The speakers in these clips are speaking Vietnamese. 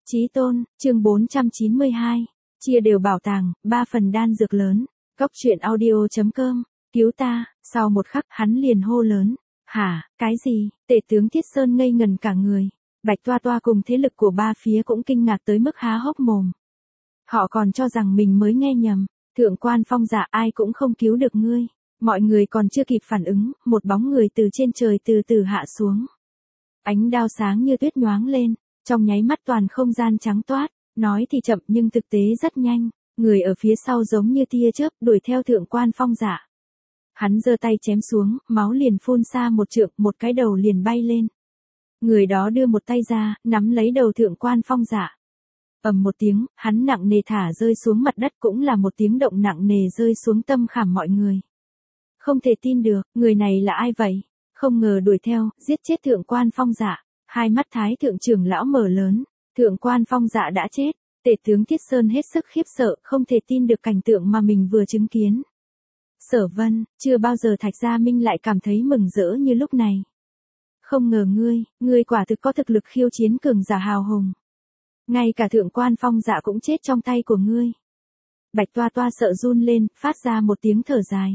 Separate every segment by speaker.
Speaker 1: Chí tôn, chương 492. Chia đều bảo tàng, 3 phần đan dược lớn. Cốc truyện audio.com. Cứu ta, sau một khắc hắn liền hô lớn. Hả, cái gì? Tể tướng Thiết Sơn ngây ngần cả người. Bạch Toa Toa cùng thế lực của ba phía cũng kinh ngạc tới mức há hốc mồm. Họ còn cho rằng mình mới nghe nhầm. Thượng quan Phong Dạ, ai cũng không cứu được ngươi. Mọi người còn chưa kịp phản ứng, một bóng người từ trên trời từ từ hạ xuống. Ánh đao sáng như tuyết nhoáng lên, trong nháy mắt toàn không gian trắng toát, nói thì chậm nhưng thực tế rất nhanh, người ở phía sau giống như tia chớp đuổi theo Thượng quan Phong Dạ. Hắn giơ tay chém xuống, máu liền phun xa một trượng, một cái đầu liền bay lên. Người đó đưa một tay ra, nắm lấy đầu Thượng quan Phong Dạ. Ầm một tiếng, hắn nặng nề thả rơi xuống mặt đất, cũng là một tiếng động nặng nề rơi xuống tâm khảm mọi người. Không thể tin được, người này là ai vậy? Không ngờ đuổi theo, giết chết Thượng quan Phong Dạ. Hai mắt Thái thượng trưởng lão mở lớn, Thượng quan Phong Dạ đã chết. Tể tướng Thiết Sơn hết sức khiếp sợ, không thể tin được cảnh tượng mà mình vừa chứng kiến. Sở Vân, chưa bao giờ Thạch Gia Minh lại cảm thấy mừng rỡ như lúc này. Không ngờ ngươi quả thực có thực lực khiêu chiến cường giả hào hùng. Ngay cả Thượng quan Phong Dạ cũng chết trong tay của ngươi. Bạch Toa Toa sợ run lên, phát ra một tiếng thở dài.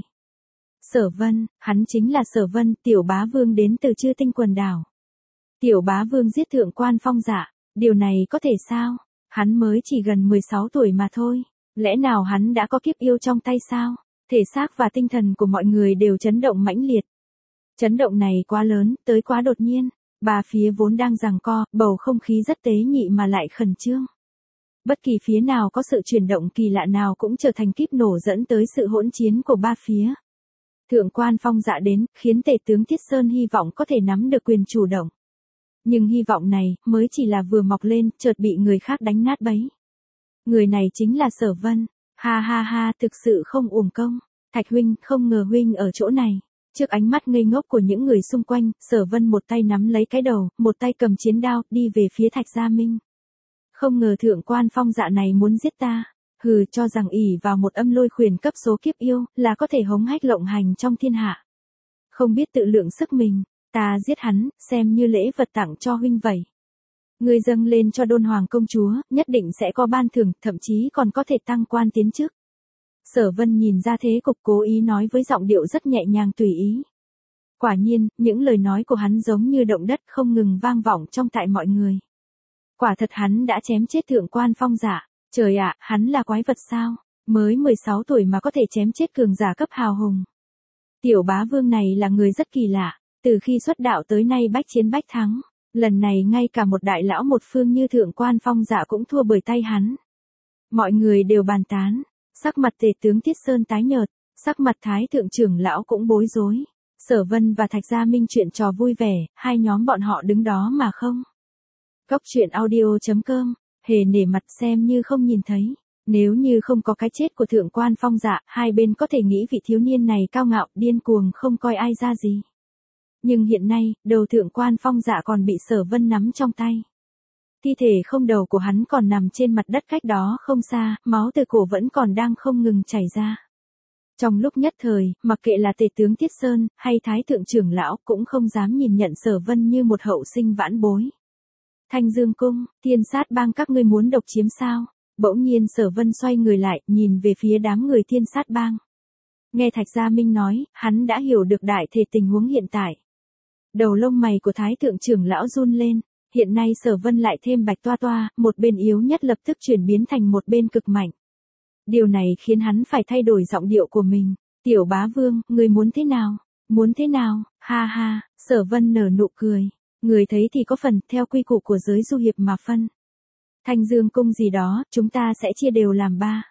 Speaker 1: Sở Vân, hắn chính là Sở Vân, tiểu bá vương đến từ Chư Tinh quần đảo. Tiểu bá vương giết Thượng quan Phong Dạ, điều này có thể sao? Hắn mới chỉ gần 16 tuổi mà thôi, lẽ nào hắn đã có kiếp yêu trong tay sao? Thể xác và tinh thần của mọi người đều chấn động mãnh liệt. Chấn động này quá lớn, tới quá đột nhiên, ba phía vốn đang giằng co, bầu không khí rất tế nhị mà lại khẩn trương. Bất kỳ phía nào có sự chuyển động kỳ lạ nào cũng trở thành kíp nổ dẫn tới sự hỗn chiến của ba phía. Thượng quan Phong Dạ đến, khiến tể tướng Thiết Sơn hy vọng có thể nắm được quyền chủ động. Nhưng hy vọng này, mới chỉ là vừa mọc lên, chợt bị người khác đánh nát bấy. Người này chính là Sở Vân. Ha ha ha, thực sự không uổng công. Thạch huynh, không ngờ huynh ở chỗ này. Trước ánh mắt ngây ngốc của những người xung quanh, Sở Vân một tay nắm lấy cái đầu, một tay cầm chiến đao, đi về phía Thạch Gia Minh. Không ngờ Thượng quan Phong Dạ này muốn giết ta. Hừ, cho rằng ỷ vào một âm lôi khuyển cấp số kiếp yêu, là có thể hống hách lộng hành trong thiên hạ. Không biết tự lượng sức mình, ta giết hắn, xem như lễ vật tặng cho huynh vậy. Ngươi dâng lên cho Đôn Hoàng công chúa, nhất định sẽ có ban thưởng, thậm chí còn có thể tăng quan tiến chức. Sở Vân nhìn ra thế cục, cố ý nói với giọng điệu rất nhẹ nhàng tùy ý. Quả nhiên, những lời nói của hắn giống như động đất không ngừng vang vọng trong tại mọi người. Quả thật hắn đã chém chết Thượng quan Phong Dạ. Trời ạ, hắn là quái vật sao? Mới 16 tuổi mà có thể chém chết cường giả cấp hào hùng. Tiểu bá vương này là người rất kỳ lạ, từ khi xuất đạo tới nay bách chiến bách thắng. Lần này ngay cả một đại lão một phương như Thượng quan Phong Dạ cũng thua bởi tay hắn. Mọi người đều bàn tán, sắc mặt tể tướng Thiết Sơn tái nhợt, sắc mặt Thái thượng trưởng lão cũng bối rối. Sở Vân và Thạch Gia Minh chuyện trò vui vẻ, hai nhóm bọn họ đứng đó mà không. Cốc truyện audio.com, hề nể mặt xem như không nhìn thấy. Nếu như không có cái chết của Thượng quan Phong Dạ, hai bên có thể nghĩ vị thiếu niên này cao ngạo, điên cuồng không coi ai ra gì. Nhưng hiện nay, đầu Thượng quan Phong Dạ còn bị Sở Vân nắm trong tay. Thi thể không đầu của hắn còn nằm trên mặt đất cách đó không xa, máu từ cổ vẫn còn đang không ngừng chảy ra. Trong lúc nhất thời, mặc kệ là tể tướng Thiết Sơn, hay Thái thượng trưởng lão, cũng không dám nhìn nhận Sở Vân như một hậu sinh vãn bối. Thanh Dương cung, Thiên Sát bang các ngươi muốn độc chiếm sao? Bỗng nhiên Sở Vân xoay người lại, nhìn về phía đám người Thiên Sát bang. Nghe Thạch Gia Minh nói, hắn đã hiểu được đại thể tình huống hiện tại. Đầu lông mày của Thái thượng trưởng lão run lên, hiện nay Sở Vân lại thêm Bạch Toa Toa, một bên yếu nhất lập tức chuyển biến thành một bên cực mạnh. Điều này khiến hắn phải thay đổi giọng điệu của mình. Tiểu bá vương, ngươi muốn thế nào? Muốn thế nào? Ha ha, Sở Vân nở nụ cười. Người thấy thì có phần, theo quy củ của giới du hiệp mà phân. Thanh Dương cung gì đó, chúng ta sẽ chia đều làm 3.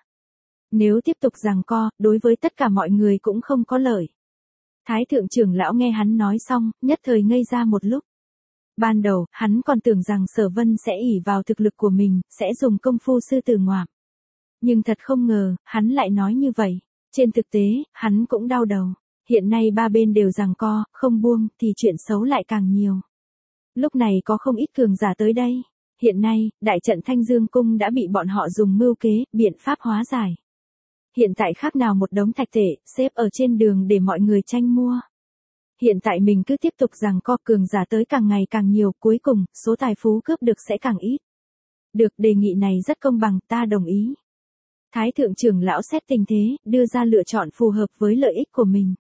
Speaker 1: Nếu tiếp tục giằng co, đối với tất cả mọi người cũng không có lợi. Thái thượng trưởng lão nghe hắn nói xong, nhất thời ngây ra một lúc. Ban đầu, hắn còn tưởng rằng Sở Vân sẽ ỷ vào thực lực của mình, sẽ dùng công phu sư tử ngoạm. Nhưng thật không ngờ, hắn lại nói như vậy. Trên thực tế, hắn cũng đau đầu. Hiện nay ba bên đều giằng co, không buông, thì chuyện xấu lại càng nhiều. Lúc này có không ít cường giả tới đây. Hiện nay, đại trận Thanh Dương cung đã bị bọn họ dùng mưu kế, biện pháp hóa giải. Hiện tại khác nào một đống thạch tệ, xếp ở trên đường để mọi người tranh mua. Hiện tại mình cứ tiếp tục giằng co, cường giả tới càng ngày càng nhiều, cuối cùng, số tài phú cướp được sẽ càng ít. Được, đề nghị này rất công bằng, ta đồng ý. Thái thượng trưởng lão xét tình thế, đưa ra lựa chọn phù hợp với lợi ích của mình.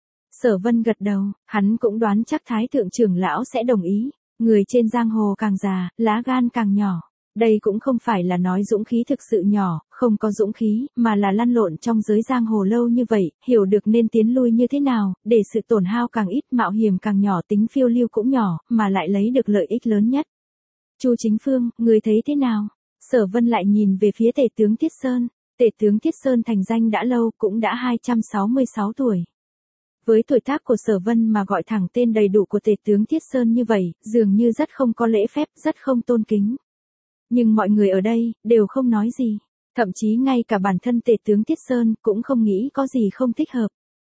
Speaker 1: Sở Vân gật đầu, hắn cũng đoán chắc Thái thượng trưởng lão sẽ đồng ý. Người trên giang hồ càng già, lá gan càng nhỏ. Đây cũng không phải là nói dũng khí thực sự nhỏ, không có dũng khí, mà là lăn lộn trong giới giang hồ lâu như vậy, hiểu được nên tiến lui như thế nào, để sự tổn hao càng ít, mạo hiểm càng nhỏ, tính phiêu lưu cũng nhỏ, mà lại lấy được lợi ích lớn nhất. Chu Chính Phương, người thấy thế nào? Sở Vân lại nhìn về phía tể tướng Tiết Sơn. Tể tướng Tiết Sơn thành danh đã lâu, cũng đã 266 tuổi. Với tuổi tác của Sở Vân mà gọi thẳng tên đầy đủ của tể tướng Tiết Sơn như vậy, dường như rất không có lễ phép, rất không tôn kính. Nhưng mọi người ở đây, đều không nói gì. Thậm chí ngay cả bản thân tể tướng Tiết Sơn, cũng không nghĩ có gì không thích hợp.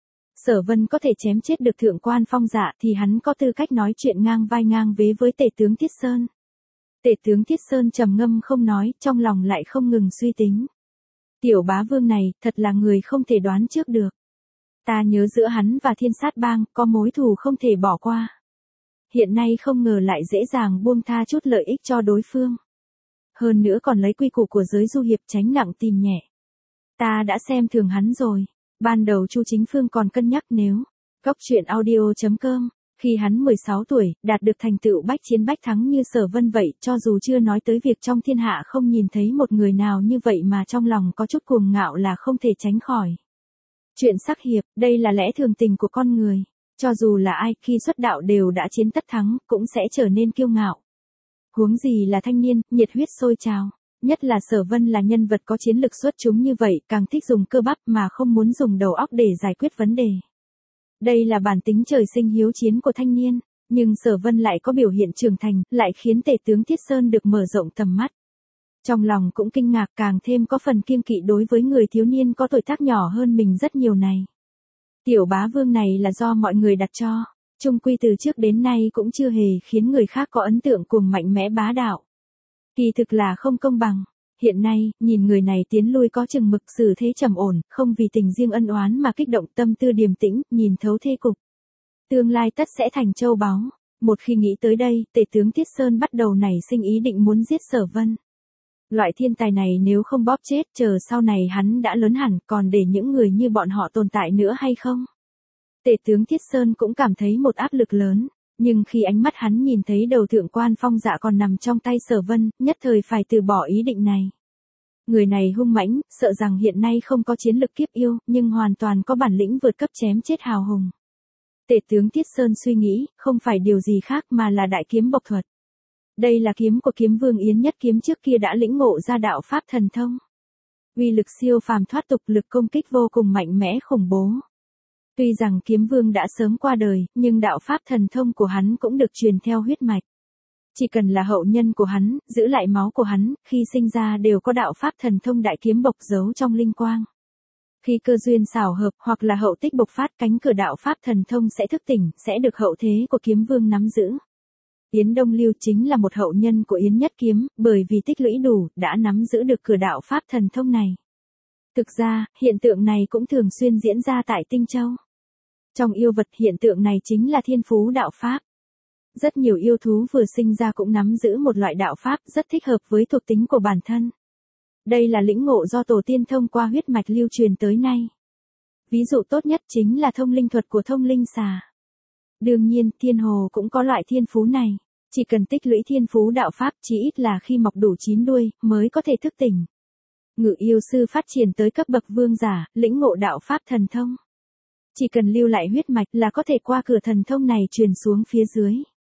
Speaker 1: Sở Vân có thể chém chết được thượng quan Phong Dạ thì hắn có tư cách nói chuyện ngang vai ngang vế với tể tướng Tiết Sơn. Tể tướng Tiết Sơn trầm ngâm không nói, trong lòng lại không ngừng suy tính. Tiểu bá vương này, thật là người không thể đoán trước được. Ta nhớ giữa hắn và Thiên Sát Bang, có mối thù không thể bỏ qua. Hiện nay không ngờ lại dễ dàng buông tha chút lợi ích cho đối phương. Hơn nữa còn lấy quy củ của giới du hiệp tránh nặng tìm nhẹ. Ta đã xem thường hắn rồi. Ban đầu Chu Chính Phương còn cân nhắc nếu. Góc truyện audio.com. Khi hắn 16 tuổi, đạt được thành tựu bách chiến bách thắng như Sở Vân vậy, cho dù chưa nói tới việc trong thiên hạ không nhìn thấy một người nào như vậy mà trong lòng có chút cuồng ngạo là không thể tránh khỏi. Chuyện sắc hiệp, đây là lẽ thường tình của con người. Cho dù là ai, khi xuất đạo đều đã chiến tất thắng, cũng sẽ trở nên kiêu ngạo. Huống gì là thanh niên, nhiệt huyết sôi trào. Nhất là Sở Vân là nhân vật có chiến lực xuất chúng như vậy, càng thích dùng cơ bắp mà không muốn dùng đầu óc để giải quyết vấn đề. Đây là bản tính trời sinh hiếu chiến của thanh niên, nhưng Sở Vân lại có biểu hiện trưởng thành, lại khiến tể tướng Thiết Sơn được mở rộng tầm mắt. Trong lòng cũng kinh ngạc, càng thêm có phần kiêng kỵ đối với người thiếu niên có tuổi tác nhỏ hơn mình rất nhiều này. Tiểu bá vương này là do mọi người đặt cho, chung quy từ trước đến nay cũng chưa hề khiến người khác có ấn tượng cuồng mạnh mẽ bá đạo. Kỳ thực là không công bằng. Hiện nay, nhìn người này tiến lui có chừng mực, xử thế trầm ổn, không vì tình riêng ân oán mà kích động, tâm tư điềm tĩnh, nhìn thấu thế cục. Tương lai tất sẽ thành châu báu. Một khi nghĩ tới đây, tể tướng Tiết Sơn bắt đầu nảy sinh ý định muốn giết Sở Vân. Loại thiên tài này nếu không bóp chết, chờ sau này hắn đã lớn hẳn, còn để những người như bọn họ tồn tại nữa hay không? Tể tướng Tiết Sơn cũng cảm thấy một áp lực lớn. Nhưng khi ánh mắt hắn nhìn thấy đầu thượng quan Phong Dạ còn nằm trong tay Sở Vân, nhất thời phải từ bỏ ý định này. Người này hung mãnh, sợ rằng hiện nay không có chiến lực kiếp yêu, nhưng hoàn toàn có bản lĩnh vượt cấp chém chết hào hùng. Tể tướng Tiết Sơn suy nghĩ, không phải điều gì khác mà là đại kiếm bộc thuật. Đây là kiếm của kiếm vương Yến Nhất Kiếm, trước kia đã lĩnh ngộ ra đạo pháp thần thông. Uy lực siêu phàm thoát tục, lực công kích vô cùng mạnh mẽ khủng bố. Tuy rằng kiếm vương đã sớm qua đời, nhưng đạo pháp thần thông của hắn cũng được truyền theo huyết mạch. Chỉ cần là hậu nhân của hắn, giữ lại máu của hắn, khi sinh ra đều có đạo pháp thần thông đại kiếm bộc giấu trong linh quang. Khi cơ duyên xảo hợp hoặc là hậu tích bộc phát, cánh cửa đạo pháp thần thông sẽ thức tỉnh, sẽ được hậu thế của kiếm vương nắm giữ. Yến Đông Lưu chính là một hậu nhân của Yến Nhất Kiếm, bởi vì tích lũy đủ, đã nắm giữ được cửa đạo pháp thần thông này. Thực ra, hiện tượng này cũng thường xuyên diễn ra tại Tinh Châu. Trong yêu vật, hiện tượng này chính là thiên phú đạo pháp. Rất nhiều yêu thú vừa sinh ra cũng nắm giữ một loại đạo pháp rất thích hợp với thuộc tính của bản thân. Đây là lĩnh ngộ do tổ tiên thông qua huyết mạch lưu truyền tới nay. Ví dụ tốt nhất chính là thông linh thuật của thông linh xà. Đương nhiên, thiên hồ cũng có loại thiên phú này. Chỉ cần tích lũy thiên phú đạo pháp, chỉ ít là khi mọc đủ 9 đuôi, mới có thể thức tỉnh. Ngự yêu sư phát triển tới cấp bậc vương giả, lĩnh ngộ đạo pháp thần thông. Chỉ cần lưu lại huyết mạch là có thể qua cửa thần thông này truyền xuống phía dưới.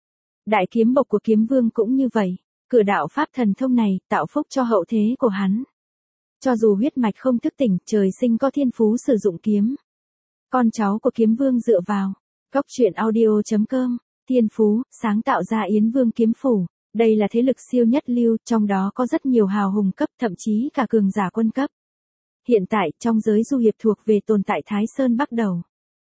Speaker 1: Đại kiếm bộc của kiếm vương cũng như vậy. Cửa đạo pháp thần thông này tạo phúc cho hậu thế của hắn. Cho dù huyết mạch không thức tỉnh, trời sinh có thiên phú sử dụng kiếm. Con cháu của kiếm vương dựa vào. Góc truyện audio.com. Thiên phú, sáng tạo ra Yến Vương kiếm phủ. Đây là thế lực siêu nhất lưu, trong đó có rất nhiều hào hùng cấp, thậm chí cả cường giả quân cấp. Hiện tại, trong giới du hiệp thuộc về tồn tại Thái Sơn Bắc Đầu.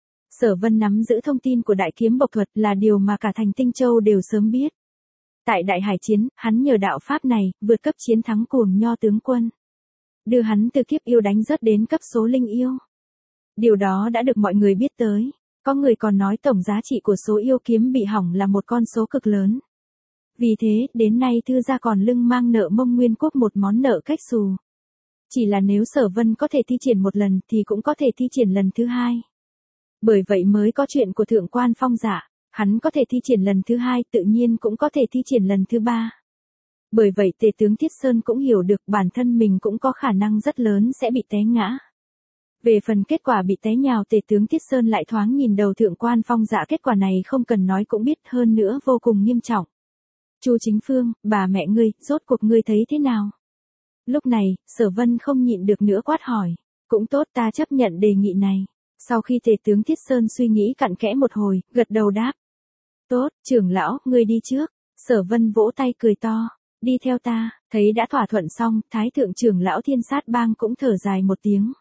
Speaker 1: Sở Vân nắm giữ thông tin của đại kiếm bộc thuật là điều mà cả thành Tinh Châu đều sớm biết. Tại Đại Hải Chiến, hắn nhờ đạo pháp này, vượt cấp chiến thắng Cuồng Nho tướng quân. Đưa hắn từ kiếp yêu đánh rớt đến cấp số linh yêu. Điều đó đã được mọi người biết tới. Có người còn nói tổng giá trị của số yêu kiếm bị hỏng là một con số cực lớn. Vì thế, đến nay Thư gia còn lưng mang nợ Mông Nguyên Quốc một món nợ cách xù. Chỉ là nếu Sở Vân có thể thi triển một lần thì cũng có thể thi triển lần thứ hai. Bởi vậy mới có chuyện của Thượng quan Phong Dạ, hắn có thể thi triển lần thứ hai tự nhiên cũng có thể thi triển lần thứ ba. Bởi vậy Tề tướng Thiết Sơn cũng hiểu được bản thân mình cũng có khả năng rất lớn sẽ bị té ngã. Về phần kết quả bị té nhào, Tề tướng Thiết Sơn lại thoáng nhìn đầu Thượng quan Phong Dạ, kết quả này không cần nói cũng biết, hơn nữa vô cùng nghiêm trọng. Chu Chính Phương, bà mẹ ngươi, rốt cuộc ngươi thấy thế nào? Lúc này, Sở Vân không nhịn được nữa quát hỏi. Cũng tốt, ta chấp nhận đề nghị này. Sau khi Tề tướng Thiết Sơn suy nghĩ cặn kẽ một hồi, gật đầu đáp. Tốt, trưởng lão, ngươi đi trước. Sở Vân vỗ tay cười to. Đi theo ta. Thấy đã thỏa thuận xong, Thái thượng trưởng lão Thiên Sát Bang cũng thở dài một tiếng.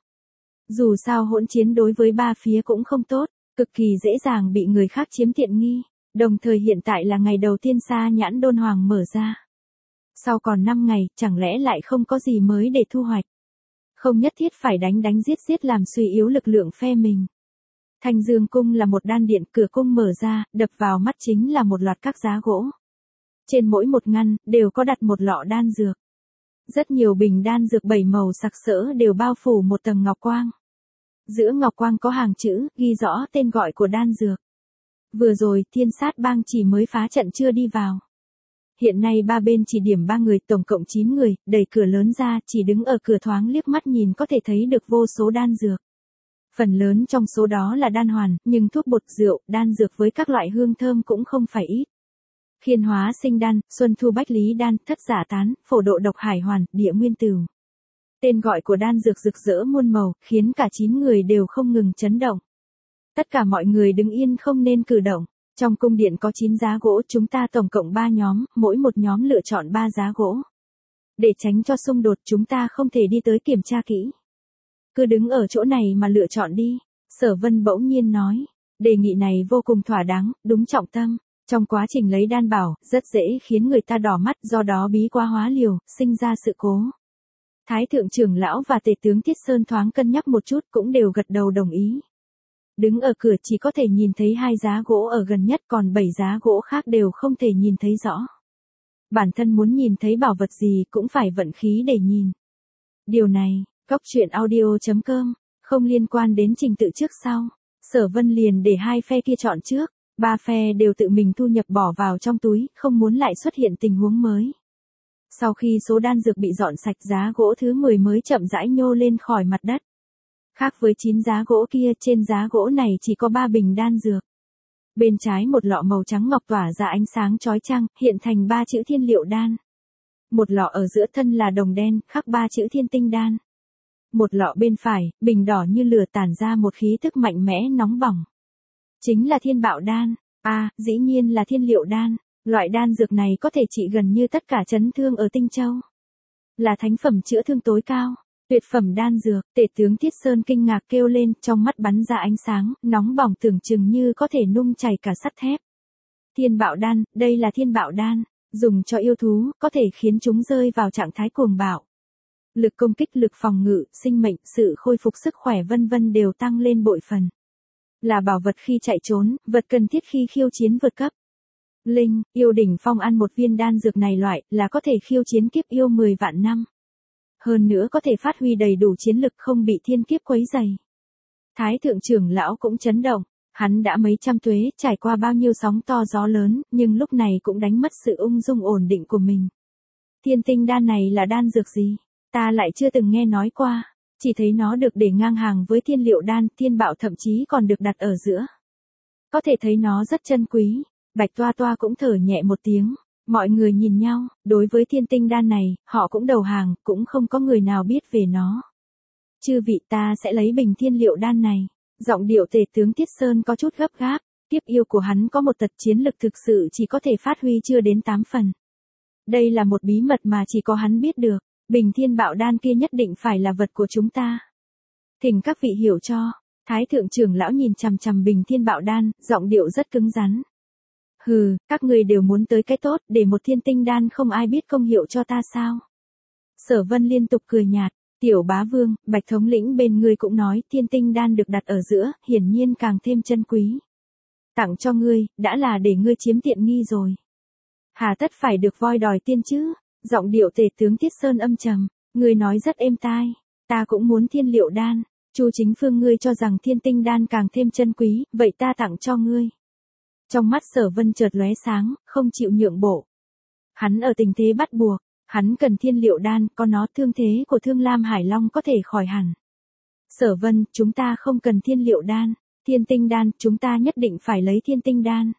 Speaker 1: Dù sao hỗn chiến đối với ba phía cũng không tốt, cực kỳ dễ dàng bị người khác chiếm tiện nghi. Đồng thời hiện tại là ngày đầu tiên Sa Nhãn Đôn Hoàng mở ra. Sau còn 5 ngày, chẳng lẽ lại không có gì mới để thu hoạch. Không nhất thiết phải đánh giết làm suy yếu lực lượng phe mình. Thanh Dương Cung là một đan điện, cửa cung mở ra, đập vào mắt chính là một loạt các giá gỗ. Trên mỗi một ngăn, đều có đặt một lọ đan dược. Rất nhiều bình đan dược 7 màu sặc sỡ đều bao phủ một tầng ngọc quang. Giữa ngọc quang có hàng chữ, ghi rõ tên gọi của đan dược. Vừa rồi, Thiên Sát Bang chỉ mới phá trận chưa đi vào. Hiện nay ba bên chỉ điểm 3 người, tổng cộng 9 người, đẩy cửa lớn ra, chỉ đứng ở cửa thoáng liếc mắt nhìn có thể thấy được vô số đan dược. Phần lớn trong số đó là đan hoàn, nhưng thuốc bột, rượu, đan dược với các loại hương thơm cũng không phải ít. Khiên hóa sinh đan, xuân thu bách lý đan, thất giả tán, phổ độ độc hải hoàn, địa nguyên tửu. Tên gọi của đan dược rực rỡ muôn màu, khiến cả 9 người đều không ngừng chấn động. Tất cả mọi người đứng yên không nên cử động. Trong cung điện có 9 giá gỗ, chúng ta tổng cộng 3 nhóm, mỗi một nhóm lựa chọn 3 giá gỗ. Để tránh cho xung đột, chúng ta không thể đi tới kiểm tra kỹ. Cứ đứng ở chỗ này mà lựa chọn đi. Sở Vân bỗng nhiên nói. Đề nghị này vô cùng thỏa đáng, đúng trọng tâm. Trong quá trình lấy đan bảo, rất dễ khiến người ta đỏ mắt, do đó bí quá hóa liều, sinh ra sự cố. Thái thượng trưởng lão và Tề tướng Thiết Sơn thoáng cân nhắc một chút cũng đều gật đầu đồng ý. Đứng ở cửa chỉ có thể nhìn thấy 2 giá gỗ ở gần nhất, còn 7 giá gỗ khác đều không thể nhìn thấy rõ. Bản thân muốn nhìn thấy bảo vật gì cũng phải vận khí để nhìn. Điều này, coctruyện.audio.com, không liên quan đến trình tự trước sau. Sở Vân liền để 2 phe kia chọn trước, 3 phe đều tự mình thu nhập bỏ vào trong túi, không muốn lại xuất hiện tình huống mới. Sau khi số đan dược bị dọn sạch, giá gỗ thứ 10 mới chậm rãi nhô lên khỏi mặt đất. Khác với 9 giá gỗ kia, trên giá gỗ này chỉ có 3 bình đan dược. Bên trái một lọ màu trắng ngọc tỏa ra ánh sáng chói chang, hiện thành 3 chữ Thiên Liệu Đan. Một lọ ở giữa thân là đồng đen, khắc 3 chữ Thiên Tinh Đan. Một lọ bên phải, bình đỏ như lửa tản ra một khí tức mạnh mẽ nóng bỏng. Chính là Thiên Bạo Đan. Dĩ nhiên là Thiên Liệu Đan. Loại đan dược này có thể trị gần như tất cả chấn thương ở Tinh Châu. Là thánh phẩm chữa thương tối cao. Tuyệt phẩm đan dược. Tề tướng Thiết Sơn kinh ngạc kêu lên, trong mắt bắn ra ánh sáng, nóng bỏng tưởng chừng như có thể nung chảy cả sắt thép. Thiên Bạo Đan, đây là Thiên Bạo Đan, dùng cho yêu thú, có thể khiến chúng rơi vào trạng thái cuồng bạo. Lực công kích, lực phòng ngự, sinh mệnh, sự khôi phục sức khỏe vân vân đều tăng lên bội phần. Là bảo vật khi chạy trốn, vật cần thiết khi khiêu chiến vượt cấp. Linh, yêu đỉnh phong ăn một viên đan dược này loại, là có thể khiêu chiến kiếp yêu 10 vạn năm. Hơn nữa có thể phát huy đầy đủ chiến lực không bị thiên kiếp quấy rầy. Thái thượng trưởng lão cũng chấn động, hắn đã mấy trăm tuế, trải qua bao nhiêu sóng to gió lớn, nhưng lúc này cũng đánh mất sự ung dung ổn định của mình. Thiên tinh đan này là đan dược gì? Ta lại chưa từng nghe nói qua, chỉ thấy nó được để ngang hàng với Thiên Liệu Đan, Thiên Bạo thậm chí còn được đặt ở giữa. Có thể thấy nó rất chân quý. Bạch Toa Toa cũng thở nhẹ một tiếng. Mọi người nhìn nhau, đối với Thiên Tinh Đan này, họ cũng đầu hàng, cũng không có người nào biết về nó. Chư vị, ta sẽ lấy bình Thiên Liệu Đan này. Giọng điệu Tề tướng Thiết Sơn có chút gấp gáp, tiếp yêu của hắn có một tật chiến lực thực sự chỉ có thể phát huy chưa đến 8 phần. Đây là một bí mật mà chỉ có hắn biết được, bình Thiên Bạo Đan kia nhất định phải là vật của chúng ta. Thỉnh các vị hiểu cho. Thái thượng trưởng lão nhìn chằm chằm bình Thiên Bạo Đan, giọng điệu rất cứng rắn. Hừ, các người đều muốn tới cái tốt, để một Thiên Tinh Đan không ai biết công hiệu cho ta sao? Sở Vân liên tục cười nhạt, Tiểu Bá Vương, Bạch thống lĩnh bên ngươi cũng nói, Thiên Tinh Đan được đặt ở giữa, hiển nhiên càng thêm chân quý. Tặng cho ngươi, đã là để ngươi chiếm tiện nghi rồi. Hà tất phải được voi đòi tiên chứ? Giọng điệu Tề tướng Tiết Sơn âm trầm, ngươi nói rất êm tai, ta cũng muốn thiên liệu đan. Chu Chính Phương, ngươi cho rằng thiên tinh đan càng thêm chân quý, vậy ta tặng cho ngươi. Trong mắt Sở Vân chợt lóe sáng, không chịu nhượng bộ. Hắn ở tình thế bắt buộc, hắn cần thiên liệu đan, có nó thương thế của Thương Lam Hải Long có thể khỏi hẳn. Sở Vân, chúng ta không cần thiên liệu đan, thiên tinh đan, chúng ta nhất định phải lấy thiên tinh đan.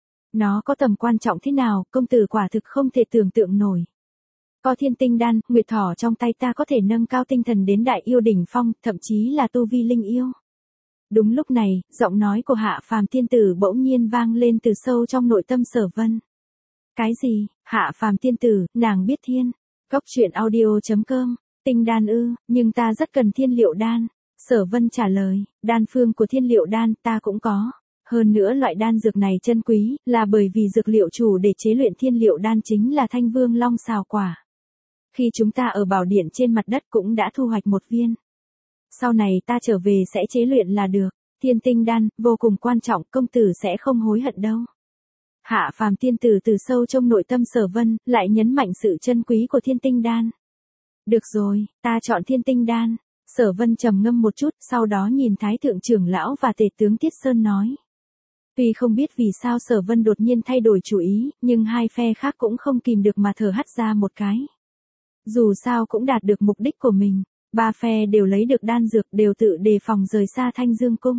Speaker 1: Nó có tầm quan trọng thế nào, công tử quả thực không thể tưởng tượng nổi. Có thiên tinh đan, nguyệt thỏ trong tay ta có thể nâng cao tinh thần đến đại yêu đỉnh phong, thậm chí là tu vi linh yêu. Đúng lúc này, giọng nói của Hạ Phàm tiên tử bỗng nhiên vang lên từ sâu trong nội tâm Sở Vân. Cái gì? Hạ Phàm tiên tử, nàng biết thiên. Cốc truyện audio.com, tinh đan ư, nhưng ta rất cần thiên liệu đan. Sở Vân trả lời, đan phương của thiên liệu đan ta cũng có. Hơn nữa loại đan dược này chân quý, là bởi vì dược liệu chủ để chế luyện thiên liệu đan chính là Thanh Vương Long xào quả. Khi chúng ta ở bảo điện trên mặt đất cũng đã thu hoạch một viên. Sau này ta trở về sẽ chế luyện là được. Thiên tinh đan, vô cùng quan trọng, công tử sẽ không hối hận đâu. Hạ Phàm tiên tử từ sâu trong nội tâm Sở Vân, lại nhấn mạnh sự chân quý của thiên tinh đan. Được rồi, ta chọn thiên tinh đan. Sở Vân trầm ngâm một chút, sau đó nhìn Thái thượng trưởng lão và Tề tướng Tiết Sơn nói. Tuy không biết vì sao Sở Vân đột nhiên thay đổi chủ ý, nhưng hai phe khác cũng không kìm được mà thở hắt ra một cái. Dù sao cũng đạt được mục đích của mình, ba phe đều lấy được đan dược, đều tự đề phòng rời xa Thanh Dương cung.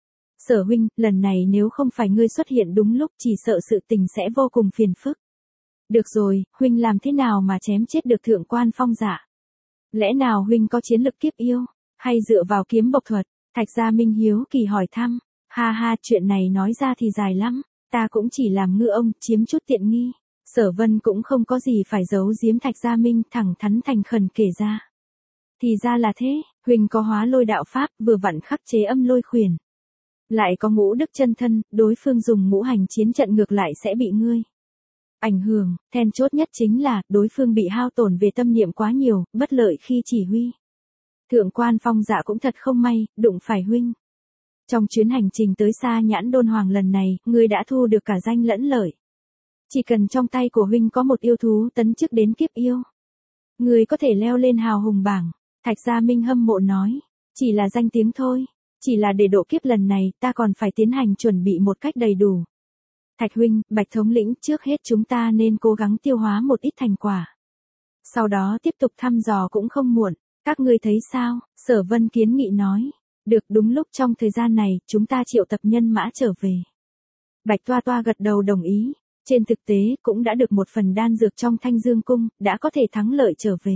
Speaker 1: Sở huynh, lần này nếu không phải ngươi xuất hiện đúng lúc, chỉ sợ sự tình sẽ vô cùng phiền phức. Được rồi, huynh làm thế nào mà chém chết được Thượng Quan Phong Dạ? Lẽ nào huynh có chiến lực kiếp yêu, hay dựa vào kiếm bộc thuật? Thạch Gia Minh hiếu kỳ hỏi thăm. Ha ha, chuyện này nói ra thì dài lắm, ta cũng chỉ làm ngư ông, chiếm chút tiện nghi. Sở Vân cũng không có gì phải giấu giếm Thạch Gia Minh, thẳng thắn thành khẩn kể ra. Thì ra là thế, huynh có hóa lôi đạo pháp, vừa vặn khắc chế âm lôi khuyển. Lại có ngũ đức chân thân, đối phương dùng ngũ hành chiến trận ngược lại sẽ bị ngươi ảnh hưởng, then chốt nhất chính là, đối phương bị hao tổn về tâm niệm quá nhiều, bất lợi khi chỉ huy. Thượng Quan Phong Dạ cũng thật không may, đụng phải huynh. Trong chuyến hành trình tới Sa Nhãn Đôn Hoàng lần này, ngươi đã thu được cả danh lẫn lợi. Chỉ cần trong tay của huynh có một yêu thú tấn chức đến kiếp yêu, ngươi có thể leo lên hào hùng bảng. Thạch Gia Minh hâm mộ nói, chỉ là danh tiếng thôi, chỉ là để độ kiếp lần này, ta còn phải tiến hành chuẩn bị một cách đầy đủ. Thạch huynh, Bạch thống lĩnh, trước hết chúng ta nên cố gắng tiêu hóa một ít thành quả. Sau đó tiếp tục thăm dò cũng không muộn, các ngươi thấy sao? Sở Vân kiến nghị nói. Được, đúng lúc trong thời gian này, chúng ta triệu tập nhân mã trở về. Bạch Toa Toa gật đầu đồng ý. Trên thực tế, cũng đã được một phần đan dược trong Thanh Dương cung, đã có thể thắng lợi trở về.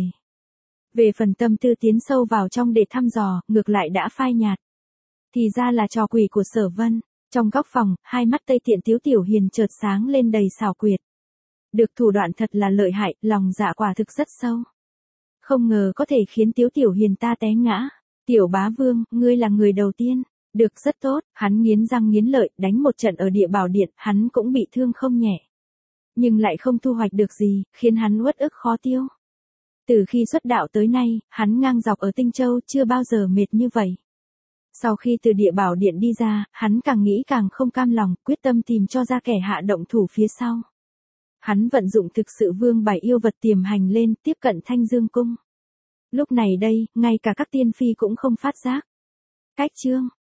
Speaker 1: Về phần tâm tư tiến sâu vào trong để thăm dò, ngược lại đã phai nhạt. Thì ra là trò quỷ của Sở Vân. Trong góc phòng, hai mắt Tây Tiện Tiếu Tiểu Hiền chợt sáng lên đầy xảo quyệt. Được, thủ đoạn thật là lợi hại, lòng dạ quả thực rất sâu. Không ngờ có thể khiến Tiếu Tiểu Hiền ta té ngã. Tiểu bá vương, ngươi là người đầu tiên. Được, rất tốt, hắn nghiến răng nghiến lợi, đánh một trận ở địa bảo điện, hắn cũng bị thương không nhẹ. Nhưng lại không thu hoạch được gì, khiến hắn uất ức khó tiêu. Từ khi xuất đạo tới nay, hắn ngang dọc ở Tinh Châu chưa bao giờ mệt như vậy. Sau khi từ địa bảo điện đi ra, hắn càng nghĩ càng không cam lòng, quyết tâm tìm cho ra kẻ hạ động thủ phía sau. Hắn vận dụng thực sự vương bài yêu vật tiềm hành lên, tiếp cận Thanh Dương cung. Lúc này đây, ngay cả các tiên phi cũng không phát giác. Cách chương